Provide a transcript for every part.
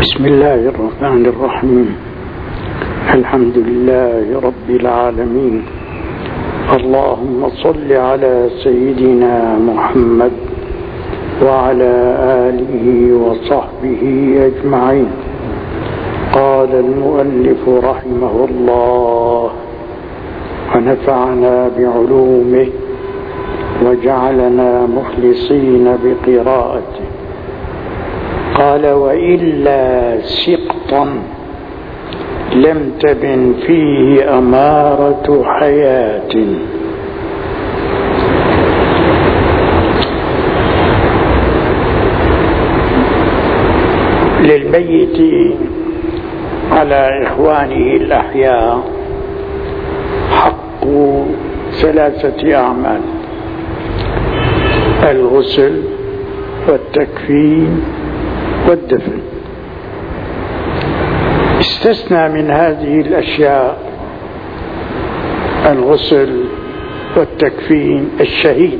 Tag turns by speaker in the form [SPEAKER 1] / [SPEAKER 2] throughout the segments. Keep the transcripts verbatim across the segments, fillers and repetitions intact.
[SPEAKER 1] بسم الله الرحمن الرحيم. الحمد لله رب العالمين. اللهم صل على سيدنا محمد وعلى آله وصحبه أجمعين. قال المؤلف رحمه الله ونفعنا بعلومه وجعلنا مخلصين بقراءته. قال وإلا سقطا لم تبن فيه أمارة حياة. للميت على إخوانه الأحياء حق ثلاثة أعمال: الغسل والتكفين والدفن. استثنى من هذه الأشياء الغسل والتكفين الشهيد.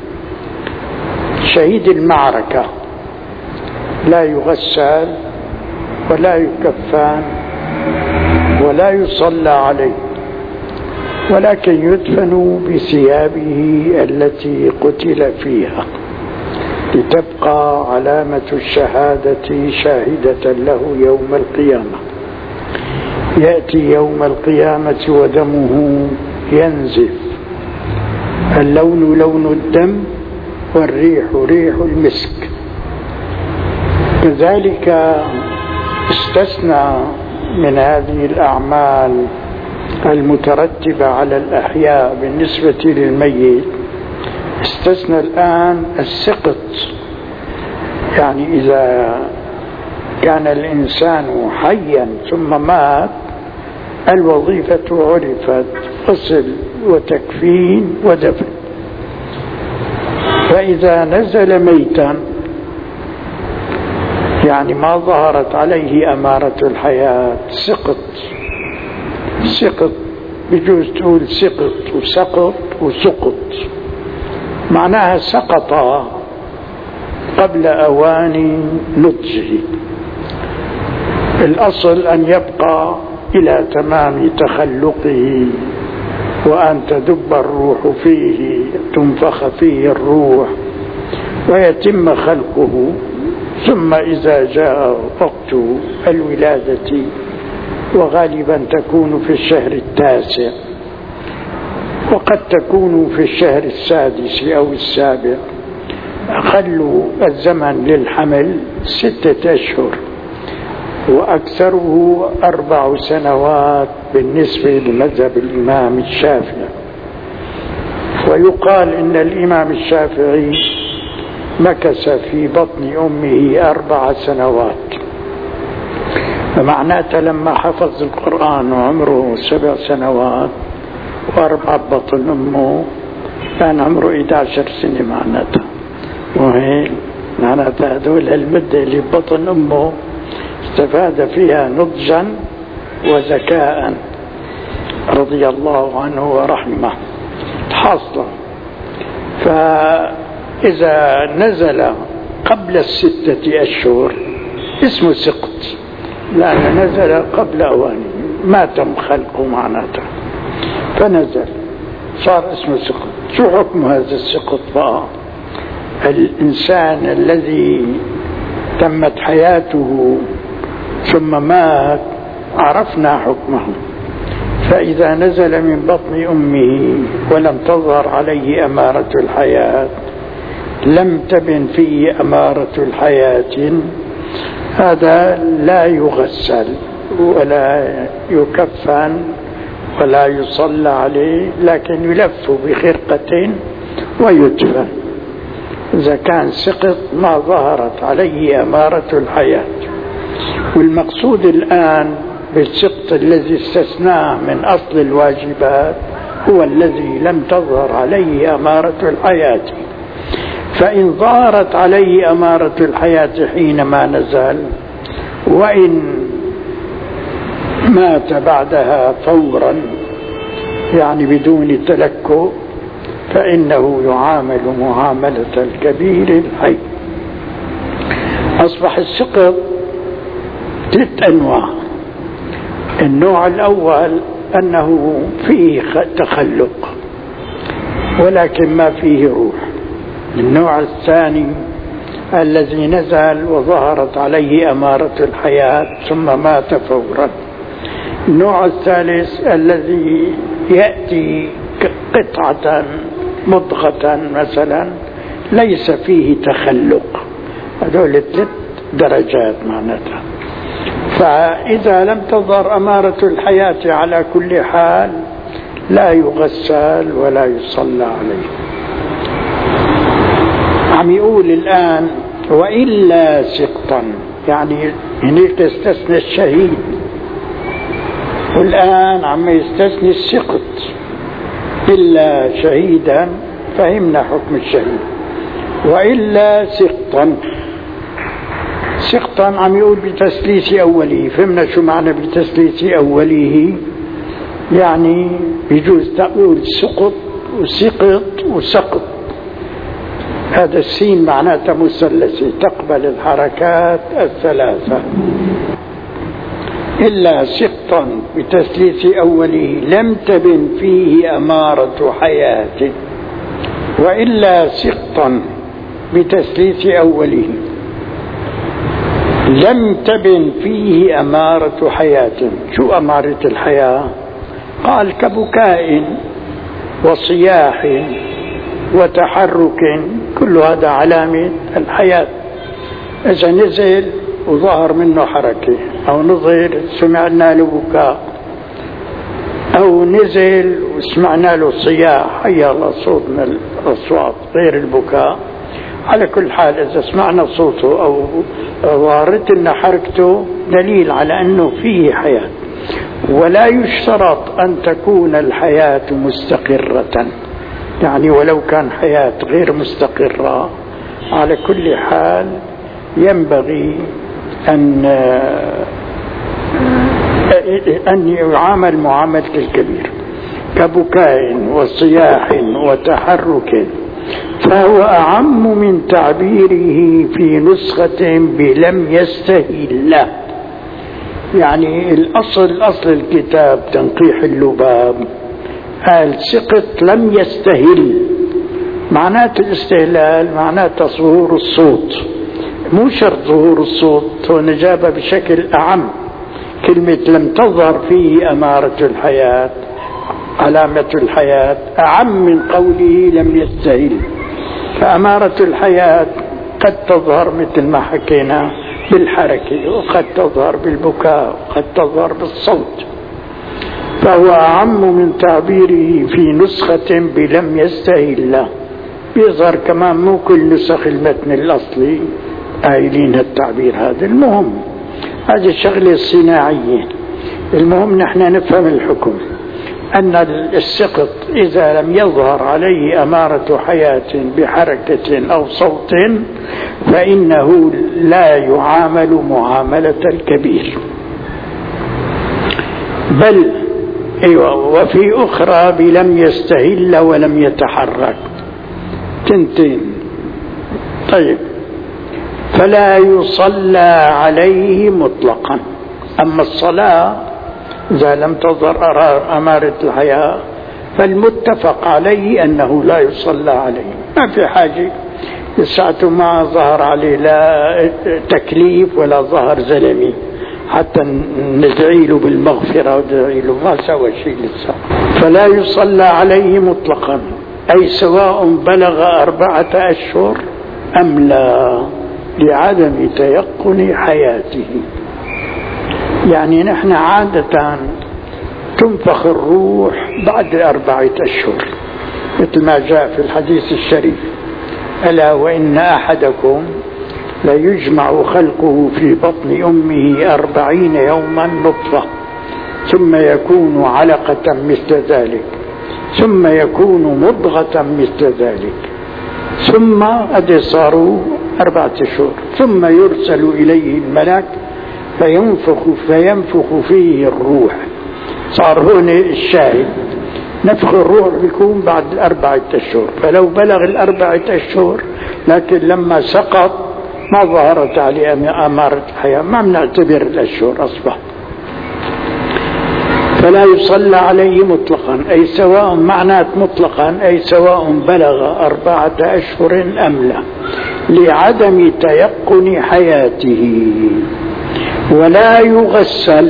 [SPEAKER 1] شهيد المعركة لا يغسل ولا يكفن ولا يصلى عليه، ولكن يدفن بثيابه التي قتل فيها لتبقى علامة الشهادة شاهدة له يوم القيامة. يأتي يوم القيامة ودمه ينزف، اللون لون الدم والريح ريح المسك. كذلك استثنى من هذه الأعمال المترتبة على الأحياء بالنسبة للميت، استثنى الآن السقط. يعني إذا كان الإنسان حيا ثم مات الوظيفة عرفت: غسل وتكفين ودفن. فإذا نزل ميتا يعني ما ظهرت عليه أمارة الحياة سقط. سقط بجوز تقول سقط وسقط وسقط، معناها سقط قبل أوان نضجه. الأصل أن يبقى إلى تمام تخلقه وأن تدب الروح فيه، تنفخ فيه الروح ويتم خلقه. ثم إذا جاء وقت الولادة، وغالبا تكون في الشهر التاسع وقد تكون في الشهر السادس أو السابع، أقل الزمن للحمل ستة أشهر وأكثره أربع سنوات بالنسبة لمذهب الإمام الشافعي. ويقال إن الإمام الشافعي مكث في بطن أمه أربع سنوات، فمعناته لما حفظ القرآن وعمره سبع سنوات وأربع بطن أمه كان عمره إحدى عشرة سنة. معناته وهي معناته هذول المدة اللي بطن أمه استفاد فيها نضجا وذكاء رضي الله عنه ورحمه. حاصل فإذا نزل قبل الستة أشهر اسمه سقط، لأنه نزل قبل أوانه، ما تم خلقه معناته فنزل صار اسمه سقط. شو حكم هذا السقط بقى؟ الإنسان الذي تمت حياته ثم مات عرفنا حكمه. فإذا نزل من بطن أمه ولم تظهر عليه أمارة الحياة، لم تبن فيه أمارة الحياة، هذا لا يغسل ولا يكفن ولا يصلى عليه، لكن يلف بخرقة ويدفن إذا كان سقط ما ظهرت عليه أمارة الحياة. والمقصود الآن بالسقط الذي استثناه من أصل الواجبات هو الذي لم تظهر عليه أمارة الحياة. فإن ظهرت عليه أمارة الحياة حينما نزل، وإن مات بعدها فورا يعني بدون تلكؤ، فإنه يعامل معاملة الكبير الحي. أصبح السقط ثلاث أنواع. النوع الأول أنه فيه تخلق ولكن ما فيه روح. النوع الثاني الذي نزل وظهرت عليه أمارة الحياة ثم مات فورا. النوع الثالث الذي يأتي قطعة مضغة مثلا ليس فيه تخلق. هذول الثلاث درجات معناتها. فإذا لم تظهر أمارة الحياة على كل حال لا يغسل ولا يصلى عليه. عم يقول الآن وإلا سقطا، يعني هناك استثنى الشهيد، والآن عم يستثني السقط. إلا شهيدا فهمنا حكم الشهيد، وإلا سقطا. سقطا عم يقول بتسليس أوله. فهمنا شو معنى بتسليس أوله؟ يعني بيجوز تقول سقط وسقط وسقط. هذا السين معناته مثلثي تقبل الحركات الثلاثة. إلا سقطا بتسليس أوله لم تبن فيه أمارة حياة، وإلا سقطا بتسليس أوله لم تبن فيه أمارة حياة. شو أمارة الحياة؟ قال كبكاء وصياح وتحرك، كل هذا علامة الحياة. إذا نزل وظهر منه حركة، أو نظر سمعنا له بكاء، أو نزل وسمعنا له صياح، هي الله صوت من الأصوات غير البكاء. على كل حال إذا سمعنا صوته أو ظهرت لنا حركته دليل على أنه فيه حياة. ولا يشترط أن تكون الحياة مستقرة، يعني ولو كان حياة غير مستقرة على كل حال ينبغي أن أن يعامل معاملة الكبير كبكاء وصياح وتحرك، فهو أعم من تعبيره في نسخة بلم يستهل. يعني الأصل الأصل الكتاب تنقيح اللباب قال سقط لم يستهل. معنات الاستهلال معنات ظهور الصوت، مو شرط ظهور الصوت، هو نجابة بشكل أعم. كلمة لم تظهر فيه أمارة الحياة علامة الحياة أعم من قوله لم يستهل. فأمارة الحياة قد تظهر مثل ما حكينا بالحركة، وقد تظهر بالبكاء، وقد تظهر بالصوت. فهو أعم من تعبيره في نسخة بلم يستهل. بيظهر كمان مو كل نسخ المتن الأصلي قايلين التعبير هذا. المهم هذه الشغلة الصناعية. المهم نحن نفهم الحكم أن السقط إذا لم يظهر عليه أمارة حياة بحركة أو صوت فإنه لا يعامل معاملة الكبير، بل أيوة وفي أخرى بلم يستهل ولم يتحرك تنتين. طيب فلا يصلى عليه مطلقا. أما الصلاة إذا لم تظهر أمارة الحياة فالمتفق عليه أنه لا يصلى عليه، ما في حاجة لساعته ما ظهر عليه لا تكليف ولا ظهر زلمي حتى ندعي له بالمغفرة وندعي له، ما سوى شيء لسه. فلا يصلى عليه مطلقا، أي سواء بلغ أربعة أشهر أم لا، لعدم تيقن حياته. يعني نحن عادة تنفخ الروح بعد أربعة أشهر مثل ما جاء في الحديث الشريف: ألا وإن أحدكم ليجمع خلقه في بطن أمه أربعين يوما نطفة، ثم يكون علقة مثل ذلك، ثم يكون مضغة مثل ذلك، ثم أدي صاروا أربعة أشهر، ثم يرسل إليه الملك فينفخ فينفخ فيه الروح. صار هون الشاهد نفخ الروح بيكون بعد أربعة أشهر. فلو بلغ الأربعة أشهر لكن لما سقط ما ظهرت عليه أمارة الحياة ما بنعتبر الأشهر أصبح. فلا يصلى عليه مطلقا، أي سواء معنات مطلقا أي سواء بلغ أربعة أشهر أم لا، لعدم تيقن حياته. ولا يغسل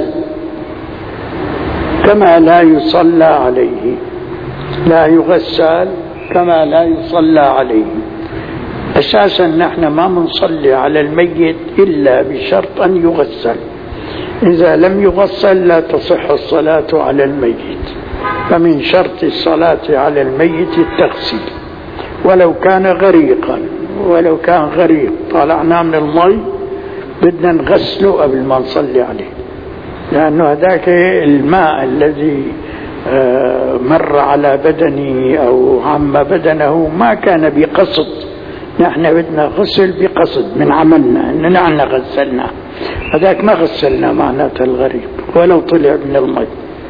[SPEAKER 1] كما لا يصلى عليه، لا يغسل كما لا يصلى عليه. أساسا نحن ما منصلي على الميت إلا بشرط أن يغسل، إذا لم يغسل لا تصح الصلاة على الميت. فمن شرط الصلاة على الميت التغسيل، ولو كان غريقا، ولو كان غريق طلعنا من المي بدنا نغسله قبل ما نصلي عليه، لأنه هذاك الماء الذي مر على بدنه أو عم بدنه ما كان بقصد، نحن بدنا غسل بقصد من عملنا إن نحن غسلنا، هذاك ما غسلنا معناته الغريب ولو طلع من الماء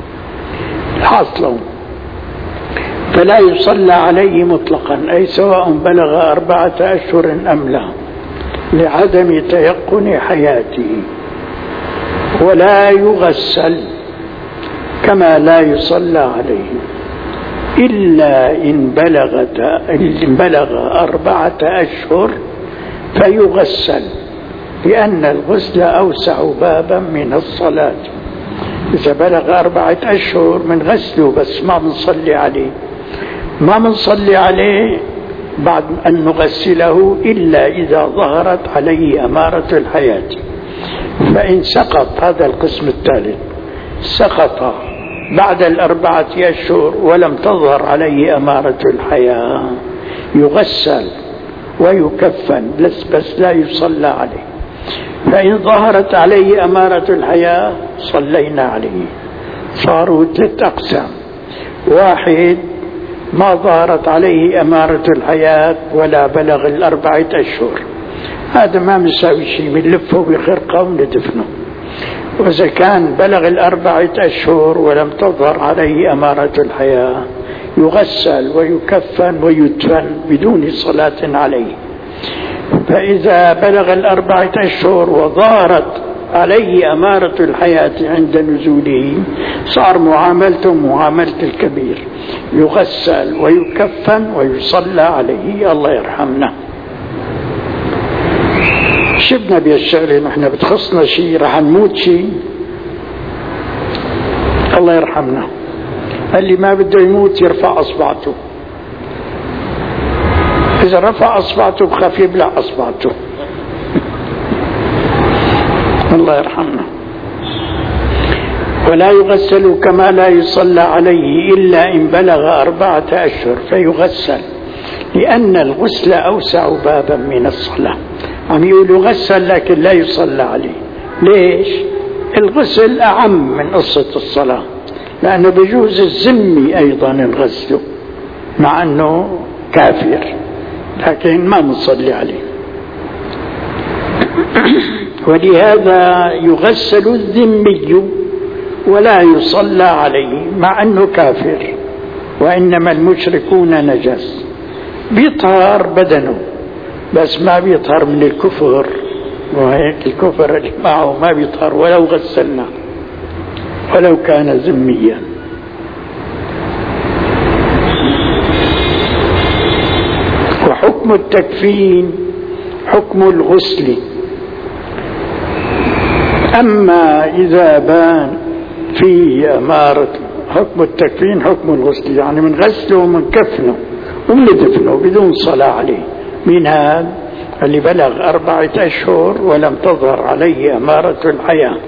[SPEAKER 1] حاصله. فلا يصلى عليه مطلقا، أي سواء بلغ أربعة أشهر أم لا، لعدم تيقن حياته. ولا يغسل كما لا يصلى عليه إلا إن بلغت إن بلغ أربعة أشهر فيغسل، لأن الغسل أوسع بابا من الصلاة. إذا بلغ أربعة أشهر من غسله بس ما بنصلي عليه، ما بنصلي عليه بعد أن نغسله إلا إذا ظهرت عليه أمارة الحياة. فإن سقط، هذا القسم الثالث، سقط بعد الأربعة أشهر ولم تظهر عليه أمارة الحياة يغسل ويكفن بس, بس لا يصلى عليه. فإن ظهرت عليه أمارة الحياة صلينا عليه. صاروا ثلاث أقسام: واحد ما ظهرت عليه أمارة الحياة ولا بلغ الأربعة أشهر، هذا ما مساوي شيء، بنلفه بخرقة وندفنه. وإذا كان بلغ الأربعة أشهر ولم تظهر عليه أمارة الحياة يغسل ويكفن ويدفن بدون صلاة عليه. فإذا بلغ الأربعة أشهر وظهرت عليه أمارة الحياة عند نزوله صار معاملته معاملة الكبير، يغسل ويكفن ويصلى عليه. الله يرحمنا. شبنا بهالشغلة نحن بتخصنا شيء رح نموت شيء. الله يرحمنا اللي ما بده يموت يرفع أصبعته، إذا رفع أصبعته بخاف يبلع أصبعته. الله يرحمنا. ولا يغسل كما لا يصلى عليه إلا إن بلغ أربعة أشهر فيغسل، لأن الغسل أوسع بابا من الصلاة. عم يقولوا غسل لكن لا يصلى عليه. ليش؟ الغسل أعم من قصة الصلاة، لأنه بجوز الذمي أيضا الغسل مع أنه كافر، لكن ما نصلي عليه. ولهذا يغسل الذمي ولا يصلى عليه مع أنه كافر، وإنما المشركون نجس، بيطهر بدنه بس ما بيطهر من الكفر، وهيك الكفر اللي معه ما بيطهر ولو غسلنا ولو كان ذميا. وحكم التكفين حكم الغسل. أما إذا بان فيه أمارة، حكم التكفين حكم الغسل، يعني من غسله ومن كفنه ومن دفنه بدون صلاة عليه. من هذا اللي بلغ أربعة أشهر ولم تظهر عليه أمارة الحياة.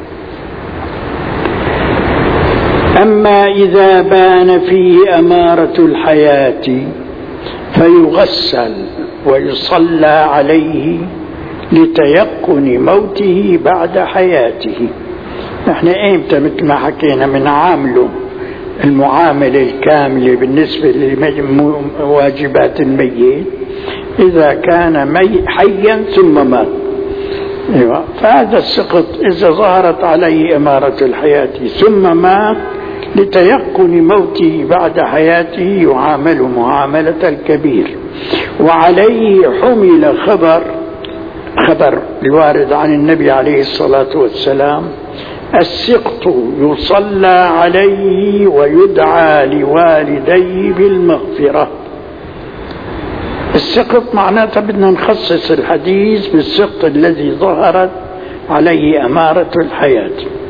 [SPEAKER 1] أما إذا بان فيه أمارة الحياة فيغسل ويصلى عليه لتيقن موته بعد حياته. نحن ايمتى مثل ما حكينا من عامله المعاملة الكاملة بالنسبة لواجبات الميت إذا كان مي حيا ثم مات. أيوة. فهذا السقط إذا ظهرت عليه أمارة الحياة ثم مات لتيقن موته بعد حياته يعامل معاملة الكبير. وعليه حمل خبر خبر الوارد عن النبي عليه الصلاة والسلام: السقط يصلى عليه ويدعى لوالديه بالمغفرة. السقط معناته بدنا نخصص الحديث بالسقط الذي ظهرت عليه أمارة الحياة.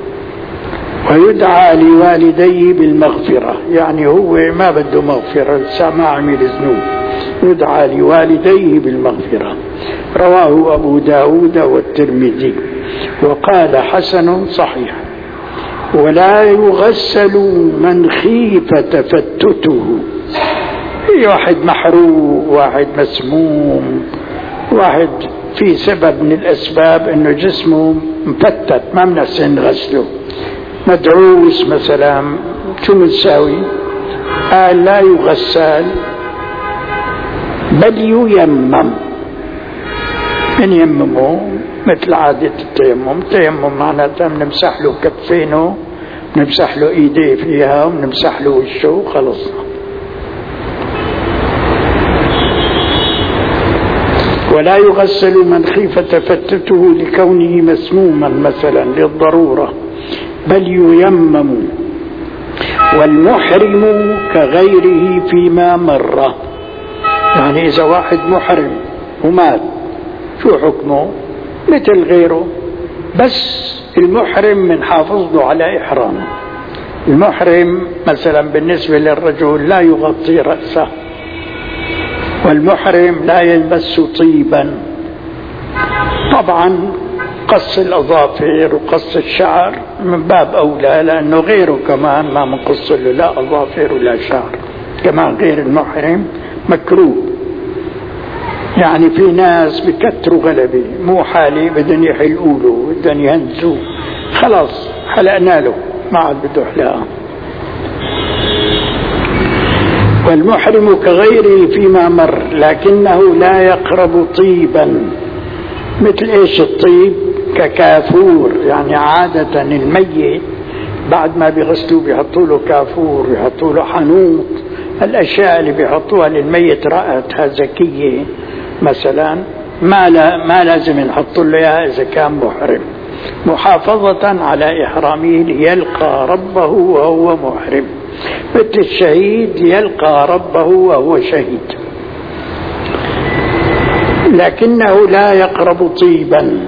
[SPEAKER 1] ويدعى لوالديه بالمغفرة يعني هو ما بده مغفرة، لسه ما عمل ذنوب، يدعى لوالديه بالمغفرة. رواه أبو داود والترمذي وقال حسن صحيح. ولا يغسل من خيف تفتته، في واحد محروق، واحد مسموم، واحد في سبب من الأسباب أنه جسمه مفتت ما منحسن نغسله، مدعوس مثلا، شو منساوي؟ قال لا يغسل بل ييمم. من يممه مثل عادة التيمم. تيمم معناته بنمسح له كفينه، بنمسح له ايديه فيها، وبنمسح له وشه وخلص. ولا يغسل من خيف تفتته لكونه مسموما مثلا للضرورة بل ييمم. والمحرم كغيره فيما مر، يعني إذا واحد محرم ومات شو حكمه؟ مثل غيره، بس المحرم من حافظ له على إحرامه. المحرم مثلا بالنسبة للرجل لا يغطي رأسه، والمحرم لا يلبس طيبا. طبعا قص الأظافر وقص الشعر من باب أولى، لأنه غيره كمان ما منقص له لا أظافر ولا شعر، كمان غير المحرم مكروه. يعني في ناس بكتروا غلبي، مو حالي بدن يحلقوا له، بدن يهنزوه، خلاص حلقنا له ما عاد بده حلاقه. والمحرم كغيره فيما مر لكنه لا يقرب طيبا. مثل ايش الطيب؟ ككافور، يعني عادة الميت بعد ما بيغسلوه بيحطوا له كافور، بيحطوا له حنوط، الاشياء اللي بيحطوها للميت رأتها زكية مثلا ما لا ما لازم نحط له اياها اذا كان محرم، محافظة على احرامه ليلقى ربه وهو محرم. مثل الشهيد يلقى ربه وهو شهيد. لكنه لا يقرب طيبا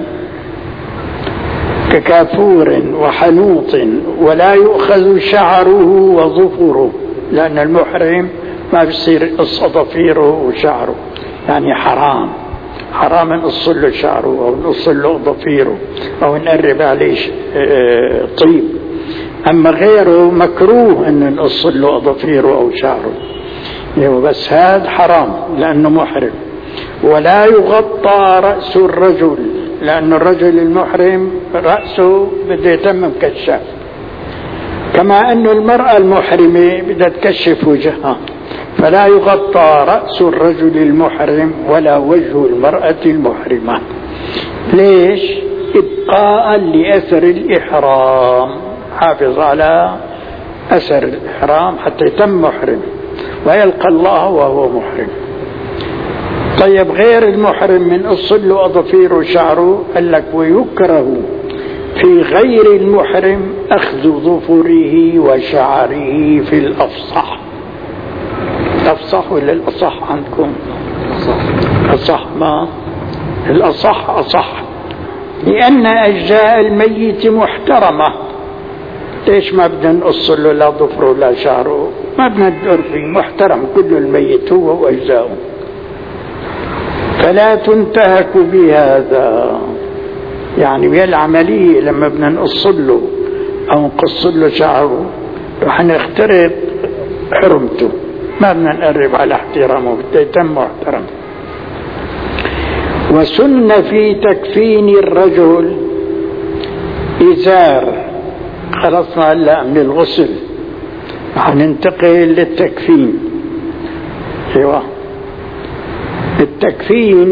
[SPEAKER 1] ككافور وحنوط، ولا يؤخذ شعره وظفره، لأن المحرم ما بيصير يقص ضفيره وشعره، يعني حرام حرام نقص له شعره أو نقص له ضفيره أو نقرب عليه طيب. أما غيره مكروه أن نقص له ضفيره أو شعره، بس هذا حرام لأنه محرم. ولا يغطى رأس الرجل، لأن الرجل المحرم رأسه بده يتم مكشف، كما أن المرأة المحرمة بدها تكشف وجهها، فلا يغطى رأس الرجل المحرم ولا وجه المرأة المحرمة. ليش؟ إبقاء لأثر الإحرام، حافظ على أثر الإحرام حتى يتم محرم ويلقى الله وهو محرم. طيب غير المحرم من أصل له أظفير وشعره، قال لك ويكره في غير المحرم أخذ ظفره وشعره في الأفصح. الأفصح ولا الأصح عندكم؟ أصح. ما الأصح أصح، لأن أجزاء الميت محترمة. ليش ما بدنا نقص له لا ظفره ولا شعره؟ ما بدنا ندور فيه، محترم كل الميت هو وأجزاؤه، فلا تنتهك بهذا. يعني بهالعملية لما بدنا نقص له أو نقص له شعره رح نخترق حرمته، ما بدنا نقرب على احترامه، بده يتم محترم. وسن في تكفين الرجل إزار. خلصنا هلا من الغسل، هننتقل للتكفين. ايوه، التكفين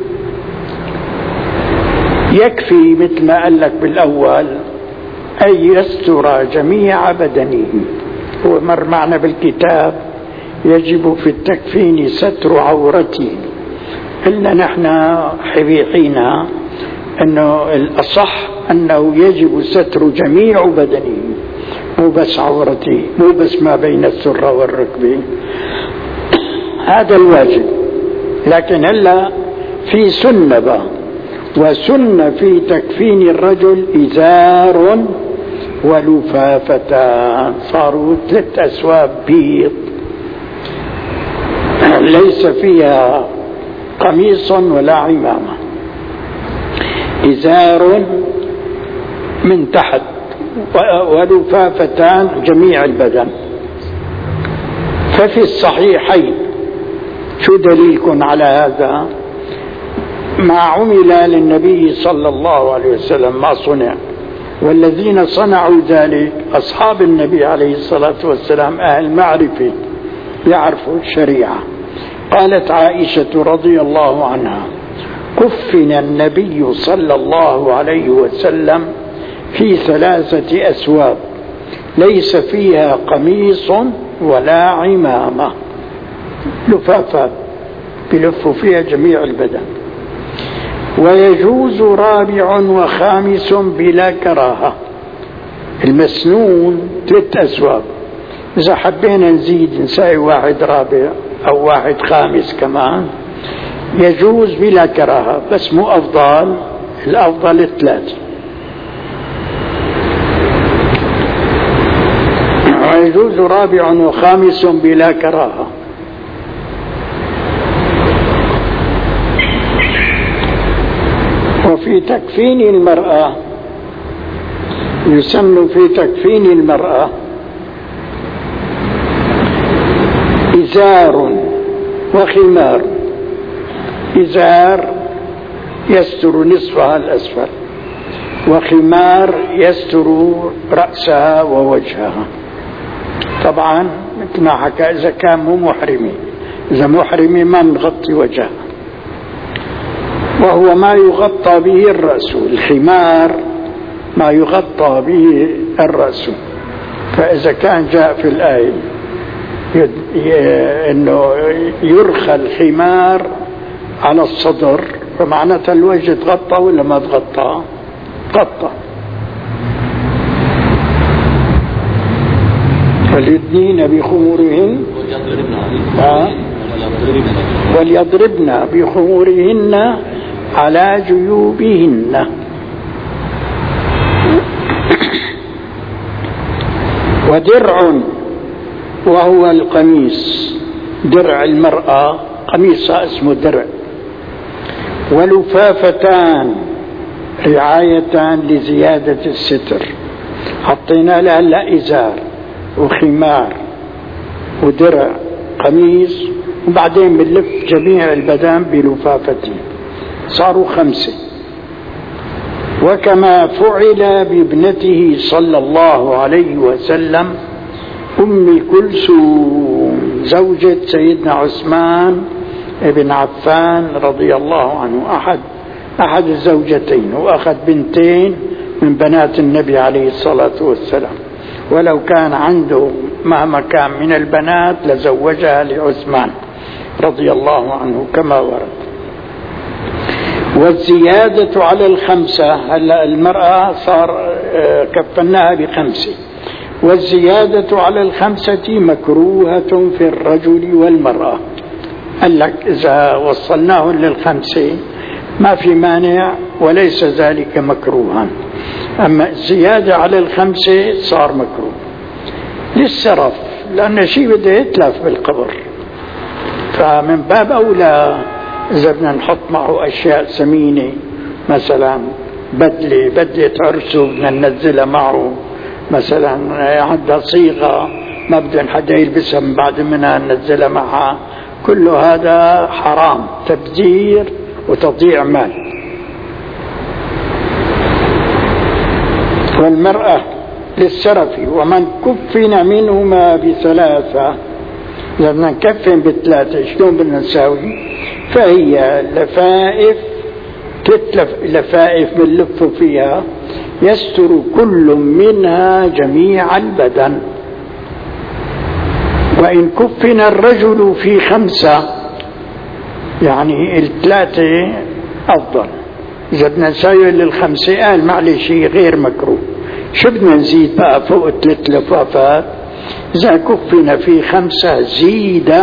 [SPEAKER 1] يكفي مثل ما قال لك بالأول أن يستر جميع بدنه. هو مر معنا بالكتاب يجب في التكفين ستر عورته قلنا نحن حين أنه الأصح أنه يجب ستر جميع بدنه، مو بس عورته، مو بس ما بين السرة والركبة، هذا الواجب. لكن هلا في سنة بقى، وسنة في تكفين الرجل إزار ولفافتان، صاروا ثلاث أسواب بيض ليس فيها قميص ولا عمامة، إزار من تحت ولفافتان جميع البدن. ففي الصحيحين، شو دليلكم على هذا؟ ما عمل للنبي صلى الله عليه وسلم ما صنع، والذين صنعوا ذلك أصحاب النبي عليه الصلاة والسلام أهل معرفة يعرفوا الشريعة. قالت عائشة رضي الله عنها: كفن النبي صلى الله عليه وسلم في ثلاثة أسواب ليس فيها قميص ولا عمامة، لفافات بلفوا فيها جميع البدن. ويجوز رابع وخامس بلا كراهة. المسنون ثلاث أسواب، إذا حبينا نزيد نساوي واحد رابع أو واحد خامس كمان يجوز بلا كراهة، بس مو أفضل، الأفضل الثلاثة. ويجوز رابع وخامس بلا كراهة. وفي تكفين المرأة يسن في تكفين المرأة إزار وخمار. إزار يستر نصفها الأسفل، وخمار يستر رأسها ووجهها. طبعا مثل ما حكى إذا كان مو محرمي، إذا محرمي ما نغطي وجهها، وهو ما يغطى به الرأس. الخمار ما يغطى به الرأس. فإذا كان جاء في الآية أنه يرخى الخمار على الصدر، فمعناتها الوجه تغطى ولا ما تغطى؟ غطى. وليدنين بخمورهن وليضربن بخمورهن على جيوبهن. ودرع وهو القميص، درع المرأة قميصها اسمه درع. ولفافتان رعايتان لزيادة الستر، حطينا لها لا إزار وخمار ودرع قميص، وبعدين بنلف جميع البدن بلفافتين، صاروا خمسة. وكما فعل بابنته صلى الله عليه وسلم أم كلثوم زوجة سيدنا عثمان بن عفان رضي الله عنه، أحد أحد الزوجتين، وأخذ بنتين من بنات النبي عليه الصلاة والسلام، ولو كان عنده مهما كان من البنات لزوجها لعثمان رضي الله عنه كما ورد. والزيادة على الخمسة، هلا المرأة صار كفناها بخمسة، والزيادة على الخمسة مكروهة في الرجل والمرأة. قال لك إذا وصلناه للخمسة ما في مانع وليس ذلك مكروها، أما الزيادة على الخمسة صار مكروه للسرف، لأن شيء بده يتلف بالقبر، فمن باب أولى إذا بدنا نحط معه أشياء ثمينة، مثلا بدلة بدلة عرسه بدنا ننزلها معه، مثلا عندها صيغة ما بدنا حدا يلبسها من بعد منها ننزلها معها، كل هذا حرام، تبذير وتضييع مال. والمرأة للسرف، ومن كفن منهما بثلاثة، لما نكفن بثلاثة شلون بدنا نساوي؟ فهي لفائف، تتلف لفائف بنلف فيها يستر كل منها جميع البدن. وإن كفن الرجل في خمسة يعني الثلاثة أفضل. إذا بدنا نساوي للخمسة قال معلش غير مكروه، شو بدنا نزيد بقى فوق ثلاث لفافات؟ إذا كفنا في خمسة زيد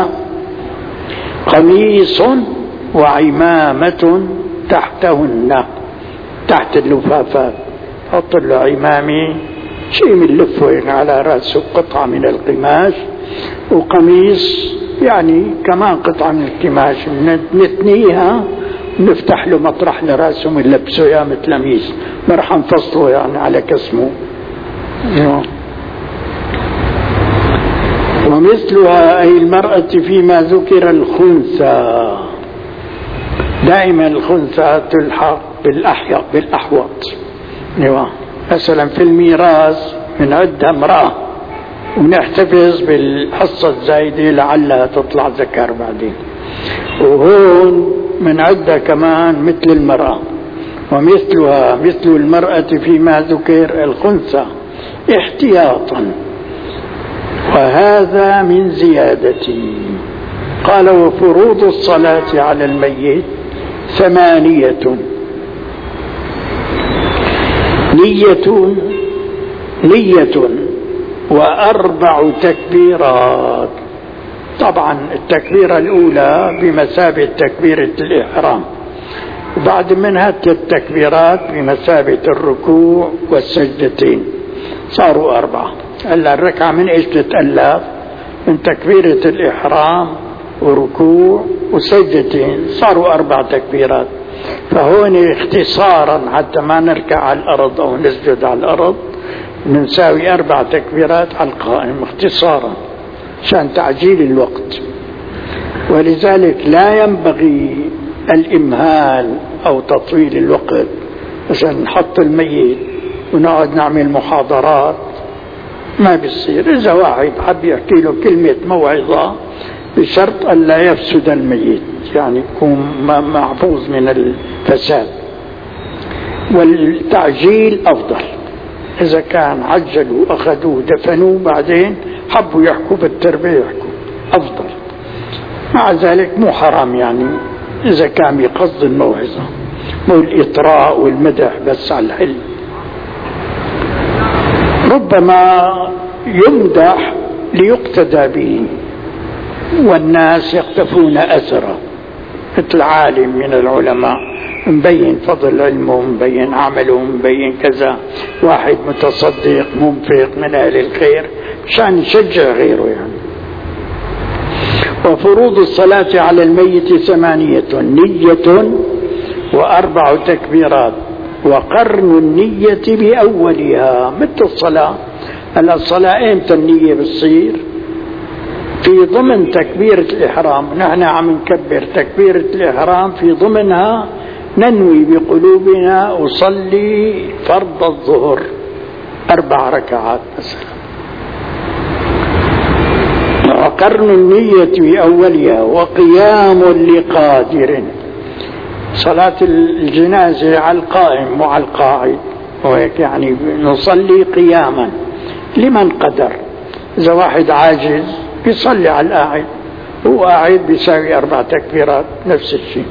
[SPEAKER 1] قميص وعمامة تحتهن، تحت اللفافات حط له عمامي شيء من لفه على رأسه قطعة من القماش، وقميص يعني كمان قطعة من القماش نتنيها نفتح له مطرح لرأسه ونلبسه يا متلميذ، ما رح نفصله يعني على كسمه. ومثلها أي المرأة فيما ذكر الخنثى، دائما الخنثى تلحق بالأحيط بالأحوط. مثلا في الميراث من عدها امرأة ونحتفظ بالحصة الزايدة لعلها تطلع ذكر بعدين، وهون من عدها كمان مثل المرأة. ومثلها مثل المرأة فيما ذكر الخنثى احتياطا، وهذا من زيادتي. قال وفروض الصلاة على الميت ثمانية: نية نية وأربع تكبيرات. طبعا التكبيرة الأولى بمثابة تكبيرة الإحرام، وبعد منها ثلاث تكبيرات بمثابة الركوع والسجدتين، صاروا أربعة. هلا الركعة من إيش تتألف؟ من تكبيرة الإحرام وركوع وسجدتين، صاروا أربع تكبيرات. فهون اختصارا حتى ما نركع على الأرض أو نسجد على الأرض نساوي أربع تكبيرات على القائم اختصارا عشان تعجيل الوقت. ولذلك لا ينبغي الإمهال أو تطويل الوقت، عشان نحط الميت ونقعد نعمل محاضرات ما بيصير. إذا واحد حب يحكي له كلمة موعظة بشرط أن لا يفسد الميت، يعني يكون محفوظ من الفساد. والتعجيل أفضل، إذا كان عجلوا أخذوه دفنوه بعدين حبوا يحكوا بالتربية يحكوا أفضل. مع ذلك مو حرام يعني إذا كان بقصد الموعظة، مو الإطراء والمدح بس على الحل. ربما يمدح ليقتدى به والناس يقتفون أثره، مثل عالم من العلماء مبين فضل علمه، مبين عمله، مبين كذا. واحد متصدق منفق من أهل الخير عشان يشجع غيره يعني. وفروض الصلاة على الميت ثمانية: نية وأربع تكبيرات، وقرن النية بأولها مثل الصلاة. الصلاة امتى النية بتصير؟ في ضمن تكبيرة الإحرام. نحن عم نكبر تكبيرة الإحرام، في ضمنها ننوي بقلوبنا أصلي فرض الظهر أربع ركعات مثلا. وقرن النية بأولها وقيام لقادر، صلاة الجنازة على القائم وعلى القاعد، وهيك يعني نصلي قياما لمن قدر. إذا واحد عاجز بيصلي على القاعد، هو قاعد بيساوي أربع تكبيرات نفس الشيء.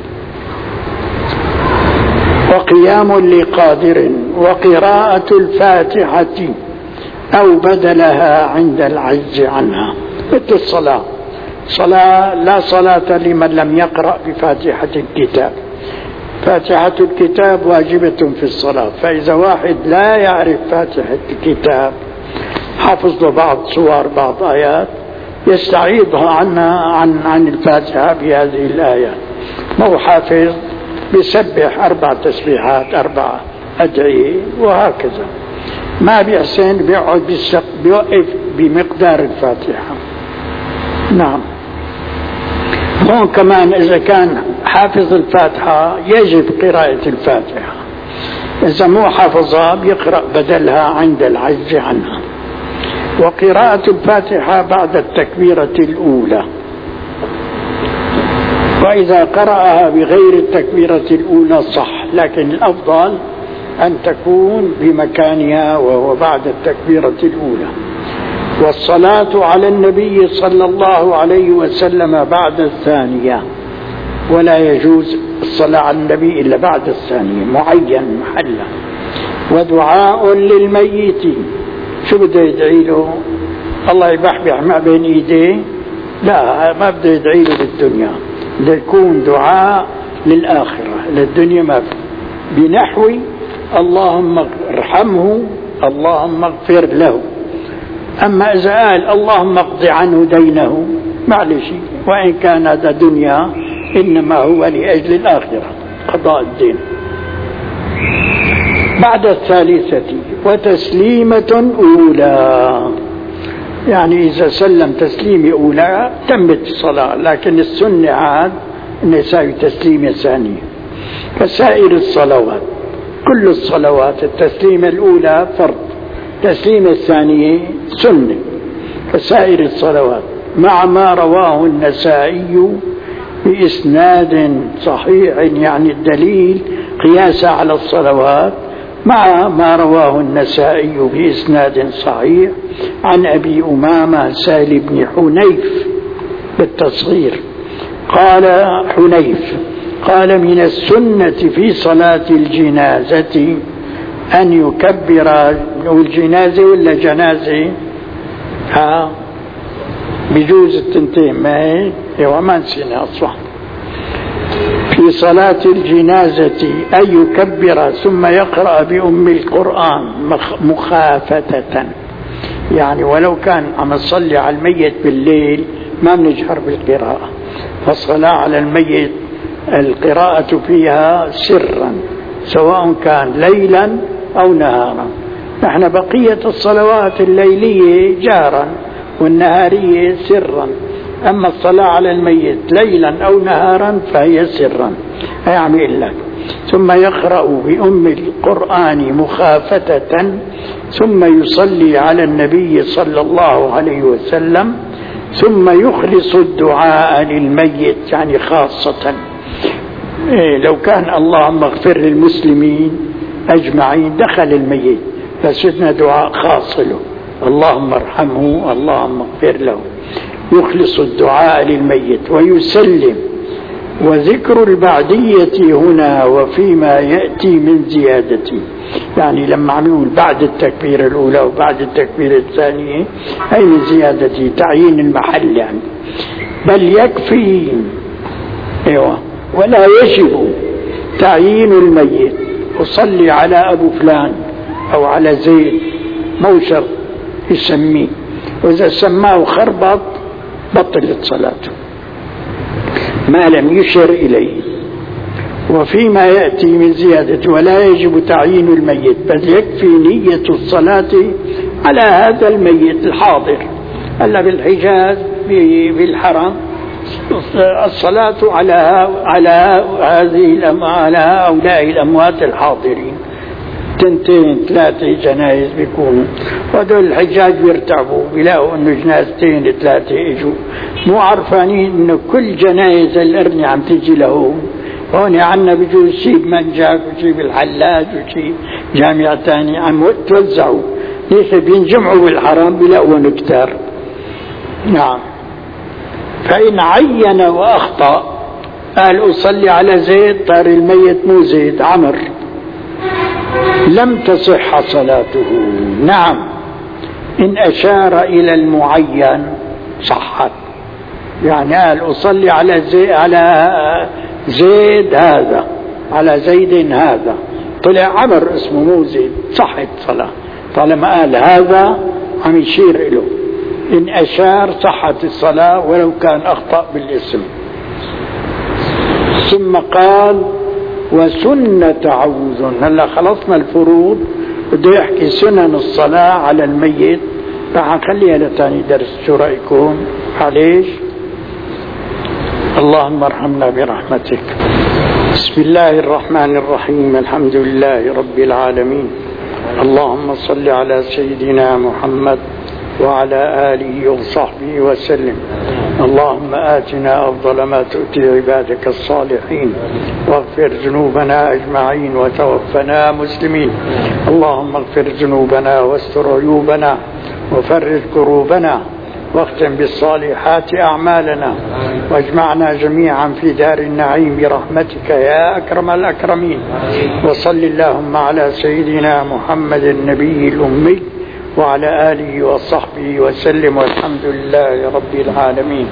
[SPEAKER 1] وقيام لقادر، وقراءة الفاتحة أو بدلها عند العجز عنها مثل الصلاة. صلاة لا صلاة لمن لم يقرأ بفاتحة الكتاب. فاتحة الكتاب واجبة في الصلاة، فإذا واحد لا يعرف فاتحة الكتاب، حافظ له بعض صور بعض آيات، يستعيضها عنها عن عن الفاتحة بهذه الآيات. مو حافظ بيسبح أربع تسبيحات أربع أدعية وهكذا. ما بيحسن بيقعد بيوقف بمقدار الفاتحة. نعم. هون كمان إذا كان حافظ الفاتحة يجب قراءة الفاتحة، إذا مو حافظها بيقرأ بدلها عند العجز عنها. وقراءة الفاتحة بعد التكبيرة الأولى، وإذا قرأها بغير التكبيرة الأولى صح، لكن الأفضل أن تكون بمكانها وهو بعد التكبيرة الأولى. والصلاة على النبي صلى الله عليه وسلم بعد الثانية، ولا يجوز الصلاة على النبي إلا بعد الثانية معين محلا. ودعاء للميت، شو بده يدعي له؟ الله يبحبح ما بين ايديه؟ لا، ما بده يدعي له بالدنيا، بده يكون دعاء للآخرة، للدنيا ما في. بنحو اللهم ارحمه، اللهم اغفر له. أما إذا قال اللهم اقض عنه دينه معلش، وإن كان هذا دنيا إنما هو لأجل الآخرة، قضاء الدين. بعد الثالثة وتسليمة أولى، يعني إذا سلم تسليمة أولى تمت الصلاة، لكن السنة عاد أن يساوي تسليمة ثانية. كسائر الصلوات، كل الصلوات التسليمة الأولى فرض، التسليمة الثانية سنة كسائر الصلوات، مع ما رواه النسائي بإسناد صحيح، يعني الدليل قياسا على الصلوات، مع ما رواه النسائي بإسناد صحيح عن أبي أمامة سهل بن حنيف بالتصغير قال حنيف قال من السنة في صلاة الجنازة أن يكبر. الجنازة ولا جنازة؟ ها بجوز التنتين، ما هي وما نسينا أصلا. في صلاة الجنازة أن يكبر ثم يقرأ بأم القرآن مخافتة، يعني ولو كان عم يصلي على الميت بالليل ما بنجهر بالقراءة، فالصلاة على الميت القراءة فيها سرا سواء كان ليلا أو نهارا. نحن بقية الصلوات الليلية جهرا والنهارية سرا، أما الصلاة على الميت ليلا أو نهارا فهي سرا. هيعمل لك ثم يقرأ بأم القرآن مخافتة، ثم يصلي على النبي صلى الله عليه وسلم، ثم يخلص الدعاء للميت، يعني خاصة إيه لو كان اللهم اغفر للمسلمين أجمعين دخل الميت، بس بدنا دعاء خاص له، اللهم ارحمه اللهم اغفر له. يخلص الدعاء للميت ويسلم. وذكر البعدية هنا وفيما يأتي من زيادة، يعني لما عم يقول بعد التكبير الأولى وبعد التكبير الثانية هي من زيادة تعيين المحل يعني. بل يكفي ايوه ولا يجب تعيين الميت، وصلي على أبو فلان أو على زيد، مو شرط يسميه، وإذا سماه خربط بطلت صلاته ما لم يشر إليه. وفيما يأتي من زيادة ولا يجب تعيين الميت، بل يكفي نية الصلاة على هذا الميت الحاضر. هلا بالحجاز بالحرم الصلاة على على هذه على هؤلاء الأموات الحاضرين، تنتين ثلاثة جنائز بيكونوا، وهذول الحجاج بيرتعبوا بيلاقوا انه جنازتين ثلاثة اجوا، مو عرفانين انه كل جنائز الارني عم تجي لهم. هون عنا بيجوا شيء بمنجاك وشيء بالحلاج وشيء جامع ثاني عم توزعوا، ليش بينجمعوا بالحرام بيلاقوا كتار. نعم. فإن عين وأخطأ قال أصلي على زيد، طار الميت مو زيد عمر، لم تصح صلاته. نعم. إن أشار إلى المعين صحت، يعني قال أصلي على زيد على زيد هذا على زيد هذا، طلع عمر اسمه مو زيد، صحت صلاة طالما قال هذا عم يشير إله. إن أشار صحت الصلاة ولو كان أخطأ بالاسم. ثم قال وسنة تعوذ. هلا خلصنا الفروض، بده يحكي سنن الصلاة على الميت، راح نخليها لثاني درس. شو رأيكم؟ عليش؟ اللهم ارحمنا برحمتك. بسم الله الرحمن الرحيم. الحمد لله رب العالمين، اللهم صل على سيدنا محمد وعلى آله وصحبه وسلم. اللهم آتنا أفضل ما تؤتي عبادك الصالحين، واغفر ذنوبنا أجمعين وتوفنا مسلمين. اللهم اغفر ذنوبنا واستر عيوبنا وفرج كروبنا واختم بالصالحات أعمالنا، واجمعنا جميعا في دار النعيم برحمتك يا أكرم الأكرمين. وصل اللهم على سيدنا محمد النبي الأمي وعلى آله وصحبه وسلم، والحمد لله رب العالمين.